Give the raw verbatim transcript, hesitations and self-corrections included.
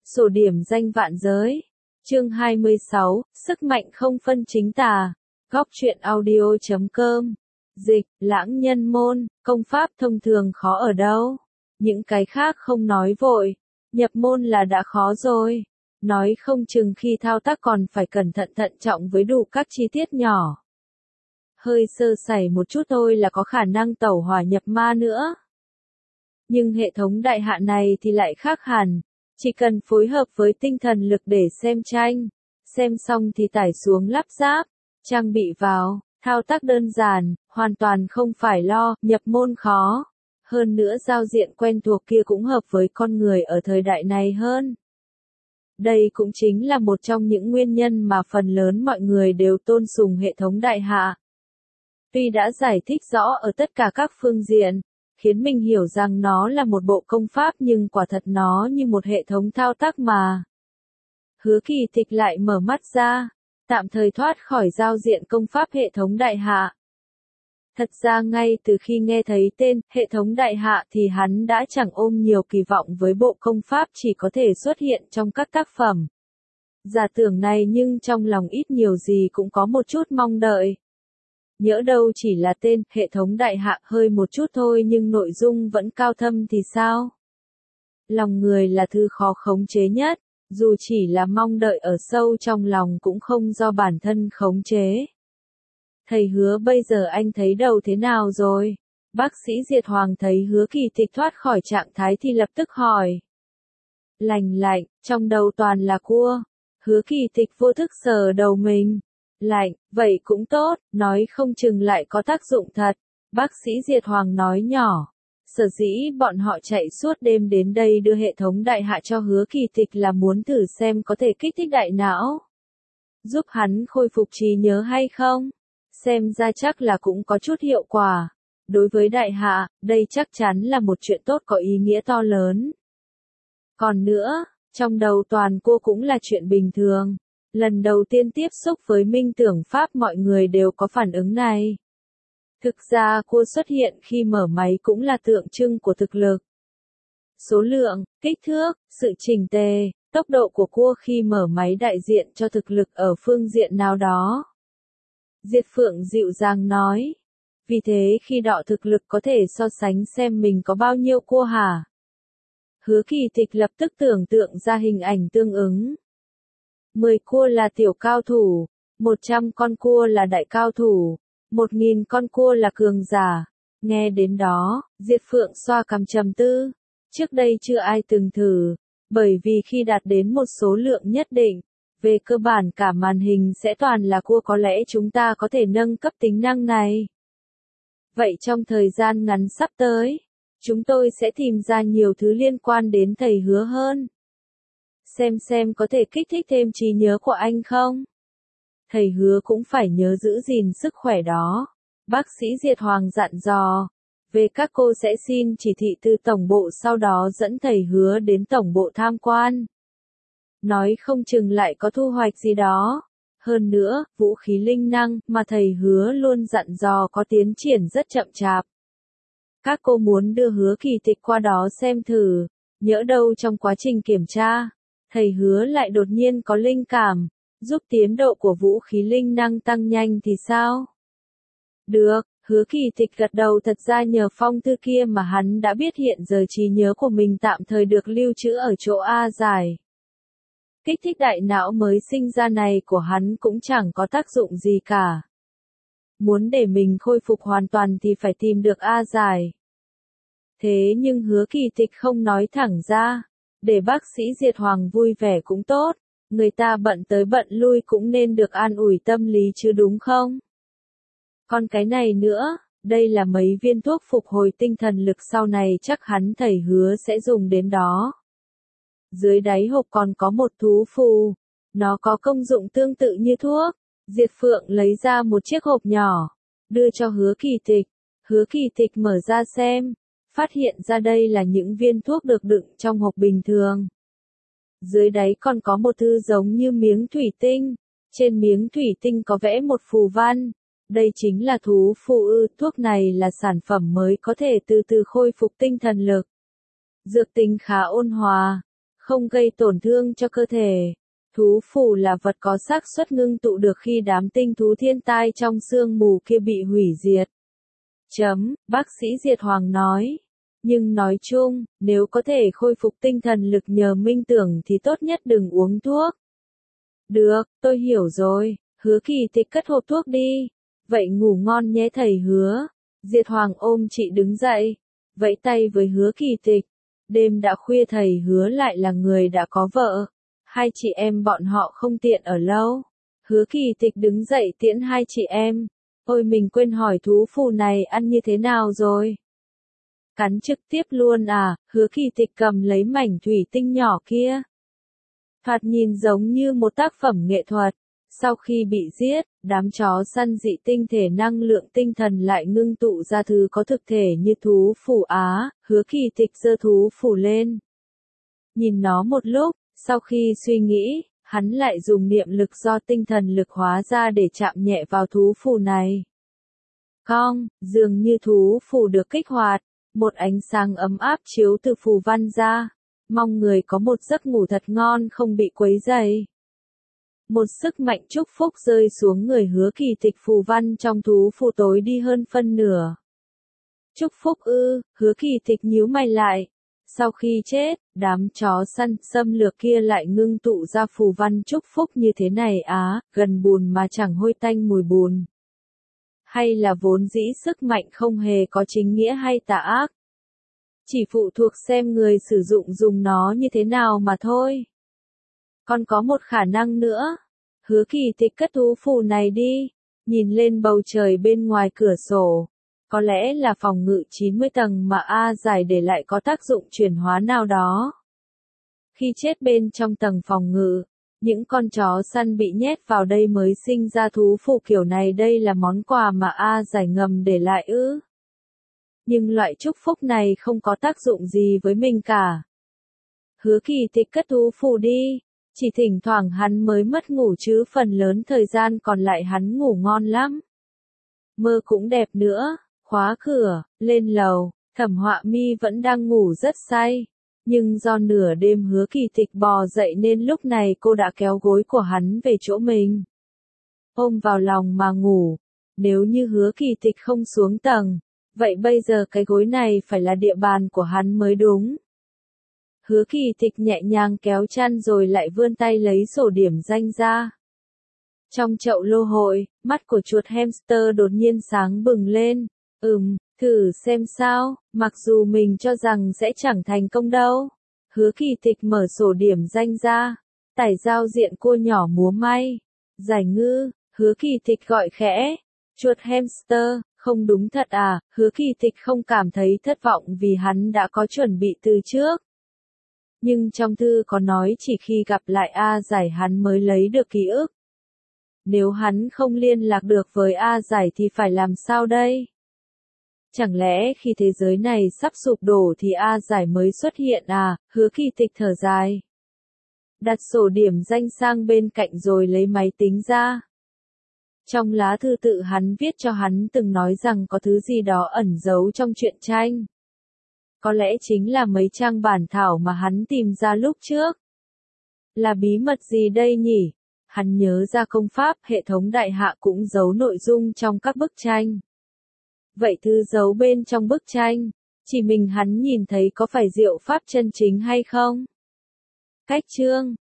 Sổ điểm danh vạn giới. Chương hai mươi sáu, sức mạnh không phân chính tà. Góc truyện audio chấm com. Dịch, lãng nhân môn, công pháp thông thường khó ở đâu? Những cái khác không nói vội. Nhập môn là đã khó rồi. Nói không chừng khi thao tác còn phải cẩn thận thận trọng với đủ các chi tiết nhỏ. Hơi sơ sẩy một chút thôi là có khả năng tẩu hỏa nhập ma nữa. Nhưng hệ thống đại hạ này thì lại khác hẳn. Chỉ cần phối hợp với tinh thần lực để xem tranh, xem xong thì tải xuống lắp ráp, trang bị vào, thao tác đơn giản, hoàn toàn không phải lo, nhập môn khó. Hơn nữa giao diện quen thuộc kia cũng hợp với con người ở thời đại này hơn. Đây cũng chính là một trong những nguyên nhân mà phần lớn mọi người đều tôn sùng hệ thống đại hạ. Tuy đã giải thích rõ ở tất cả các phương diện, khiến mình hiểu rằng nó là một bộ công pháp nhưng quả thật nó như một hệ thống thao tác mà. Hứa Kỳ Tịch lại mở mắt ra, tạm thời thoát khỏi giao diện công pháp hệ thống đại hạ. Thật ra ngay từ khi nghe thấy tên hệ thống đại hạ thì hắn đã chẳng ôm nhiều kỳ vọng với bộ công pháp chỉ có thể xuất hiện trong các tác phẩm. Giả tưởng này nhưng trong lòng ít nhiều gì cũng có một chút mong đợi. Nhỡ đâu chỉ là tên hệ thống đại hạ hơi một chút thôi nhưng nội dung vẫn cao thâm thì sao? Lòng người là thứ khó khống chế nhất, dù chỉ là mong đợi ở sâu trong lòng cũng không do bản thân khống chế. Thầy Hứa bây giờ anh thấy đầu thế nào rồi? Bác sĩ Diệt Hoàng thấy Hứa Kỳ Tịch thoát khỏi trạng thái thì lập tức hỏi. Lành lạnh, trong đầu toàn là cua. Hứa Kỳ Tịch vô thức sờ đầu mình. Lạnh, vậy cũng tốt, nói không chừng lại có tác dụng thật. Bác sĩ Diệt Hoàng nói nhỏ. Sở dĩ bọn họ chạy suốt đêm đến đây đưa hệ thống đại hạ cho Hứa Kỳ Tịch là muốn thử xem có thể kích thích đại não. Giúp hắn khôi phục trí nhớ hay không? Xem ra chắc là cũng có chút hiệu quả. Đối với đại hạ, đây chắc chắn là một chuyện tốt có ý nghĩa to lớn. Còn nữa, trong đầu toàn cô cũng là chuyện bình thường. Lần đầu tiên tiếp xúc với minh tưởng pháp mọi người đều có phản ứng này. Thực ra cô xuất hiện khi mở máy cũng là tượng trưng của thực lực. Số lượng, kích thước, sự chỉnh tề, tốc độ của cô khi mở máy đại diện cho thực lực ở phương diện nào đó. Diệt Phượng dịu dàng nói. Vì thế khi đọ thực lực có thể so sánh xem mình có bao nhiêu cua hả? Hứa Kỳ Tịch lập tức tưởng tượng ra hình ảnh tương ứng. mười cua là tiểu cao thủ, một trăm con cua là đại cao thủ, một nghìn con cua là cường giả. Nghe đến đó, Diệt Phượng xoa cằm trầm tư. Trước đây chưa ai từng thử, bởi vì khi đạt đến một số lượng nhất định, về cơ bản cả màn hình sẽ toàn là cua, có lẽ chúng ta có thể nâng cấp tính năng này. Vậy trong thời gian ngắn sắp tới, chúng tôi sẽ tìm ra nhiều thứ liên quan đến thầy Hứa hơn. Xem xem có thể kích thích thêm trí nhớ của anh không? Thầy Hứa cũng phải nhớ giữ gìn sức khỏe đó. Bác sĩ Diệt Hoàng dặn dò. Về các cô sẽ xin chỉ thị từ tổng bộ sau đó dẫn thầy Hứa đến tổng bộ tham quan. Nói không chừng lại có thu hoạch gì đó. Hơn nữa, vũ khí linh năng mà thầy Hứa luôn dặn dò có tiến triển rất chậm chạp. Các cô muốn đưa Hứa Kỳ Tịch qua đó xem thử. Nhỡ đâu trong quá trình kiểm tra, thầy Hứa lại đột nhiên có linh cảm, giúp tiến độ của vũ khí linh năng tăng nhanh thì sao? Được, Hứa Kỳ Tịch gật đầu, thật ra nhờ phong thư kia mà hắn đã biết hiện giờ trí nhớ của mình tạm thời được lưu trữ ở chỗ A giải. Kích thích đại não mới sinh ra này của hắn cũng chẳng có tác dụng gì cả. Muốn để mình khôi phục hoàn toàn thì phải tìm được A giải. Thế nhưng Hứa Kỳ Tịch không nói thẳng ra. Để bác sĩ Diệt Hoàng vui vẻ cũng tốt, người ta bận tới bận lui cũng nên được an ủi tâm lý chứ đúng không? Còn cái này nữa, đây là mấy viên thuốc phục hồi tinh thần lực sau này chắc hắn thầy Hứa sẽ dùng đến đó. Dưới đáy hộp còn có một thú phù, nó có công dụng tương tự như thuốc. Diệt Phượng lấy ra một chiếc hộp nhỏ, đưa cho Hứa Kỳ Tịch. Hứa Kỳ Tịch mở ra xem. Phát hiện ra đây là những viên thuốc được đựng trong hộp bình thường. Dưới đáy còn có một thứ giống như miếng thủy tinh. Trên miếng thủy tinh có vẽ một phù văn. Đây chính là thú phù ư. Thuốc này là sản phẩm mới có thể từ từ khôi phục tinh thần lực. Dược tính khá ôn hòa. không gây tổn thương cho cơ thể. Thú phù là vật có xác suất ngưng tụ được khi đám tinh thú thiên tai trong sương mù kia bị hủy diệt. Chấm, bác sĩ Diệt Hoàng nói. Nhưng nói chung, nếu có thể khôi phục tinh thần lực nhờ minh tưởng thì tốt nhất đừng uống thuốc. Được, tôi hiểu rồi, Hứa Kỳ Tịch cất hộp thuốc đi. Vậy ngủ ngon nhé thầy Hứa. Diệt Hoàng ôm chị đứng dậy, vẫy tay với Hứa Kỳ Tịch. Đêm đã khuya thầy Hứa lại là người đã có vợ. Hai chị em bọn họ không tiện ở lâu. Hứa Kỳ Tịch đứng dậy tiễn hai chị em. Ôi mình quên hỏi thú phù này ăn như thế nào rồi? Cắn trực tiếp luôn à? Hứa Kỳ Tịch cầm lấy mảnh thủy tinh nhỏ kia. Thoạt nhìn giống như một tác phẩm nghệ thuật. Sau khi bị giết, đám chó săn dị tinh thể năng lượng tinh thần lại ngưng tụ ra thứ có thực thể như thú phù á. Hứa Kỳ Tịch giơ thú phù lên. Nhìn nó một lúc, sau khi suy nghĩ, hắn lại dùng niệm lực do tinh thần lực hóa ra để chạm nhẹ vào thú phù này. Cong, dường như thú phù được kích hoạt, một ánh sáng ấm áp chiếu từ phù văn ra. Mong người có một giấc ngủ thật ngon không bị quấy rầy. Một sức mạnh chúc phúc rơi xuống người Hứa Kỳ Tịch, phù văn trong thú phù tối đi hơn phân nửa. Chúc phúc ư? Hứa Kỳ Tịch nhíu mày lại. Sau khi chết, đám chó săn xâm lược kia lại ngưng tụ ra phù văn chúc phúc như thế này á, gần bùn mà chẳng hôi tanh mùi bùn. Hay là vốn dĩ sức mạnh không hề có chính nghĩa hay tà ác. Chỉ phụ thuộc xem người sử dụng dùng nó như thế nào mà thôi. Còn có một khả năng nữa. Hứa Kỳ Tịch cất thú phù này đi, nhìn lên bầu trời bên ngoài cửa sổ. Có lẽ là phòng ngự chín mươi tầng mà A Giải để lại có tác dụng chuyển hóa nào đó. Khi chết bên trong tầng phòng ngự, những con chó săn bị nhét vào đây mới sinh ra thú phù kiểu này, đây là món quà mà A Giải ngầm để lại ư. Nhưng loại chúc phúc này không có tác dụng gì với mình cả. Hứa Kỳ Tịch cất thú phù đi, chỉ thỉnh thoảng hắn mới mất ngủ chứ phần lớn thời gian còn lại hắn ngủ ngon lắm. Mơ cũng đẹp nữa. Khóa cửa, lên lầu, Thẩm Họa Mi vẫn đang ngủ rất say. Nhưng do nửa đêm Hứa Kỳ Tịch bò dậy nên lúc này cô đã kéo gối của hắn về chỗ mình. Ôm vào lòng mà ngủ. Nếu như Hứa Kỳ Tịch không xuống tầng, vậy bây giờ cái gối này phải là địa bàn của hắn mới đúng. Hứa Kỳ Tịch nhẹ nhàng kéo chăn rồi lại vươn tay lấy sổ điểm danh ra. Trong chậu lô hội, mắt của chuột hamster đột nhiên sáng bừng lên. Ừm, thử xem sao, mặc dù mình cho rằng sẽ chẳng thành công đâu. Hứa Kỳ Tịch mở sổ điểm danh ra. Tải giao diện cua nhỏ múa may. Giải ngư, Hứa Kỳ Tịch gọi khẽ. Chuột hamster, không đúng thật à? Hứa Kỳ Tịch không cảm thấy thất vọng vì hắn đã có chuẩn bị từ trước. Nhưng trong thư có nói chỉ khi gặp lại A Giải hắn mới lấy được ký ức. Nếu hắn không liên lạc được với A Giải thì phải làm sao đây? Chẳng lẽ khi thế giới này sắp sụp đổ thì A Giải mới xuất hiện à? Hứa Kỳ Tịch thở dài. Đặt sổ điểm danh sang bên cạnh rồi lấy máy tính ra. Trong lá thư tự hắn viết cho hắn từng nói rằng có thứ gì đó ẩn giấu trong truyện tranh. Có lẽ chính là mấy trang bản thảo mà hắn tìm ra lúc trước. Là bí mật gì đây nhỉ? Hắn nhớ ra công pháp hệ thống đại hạ cũng giấu nội dung trong các bức tranh. Vậy thư giấu bên trong bức tranh, chỉ mình hắn nhìn thấy có phải diệu pháp chân chính hay không? Cách chương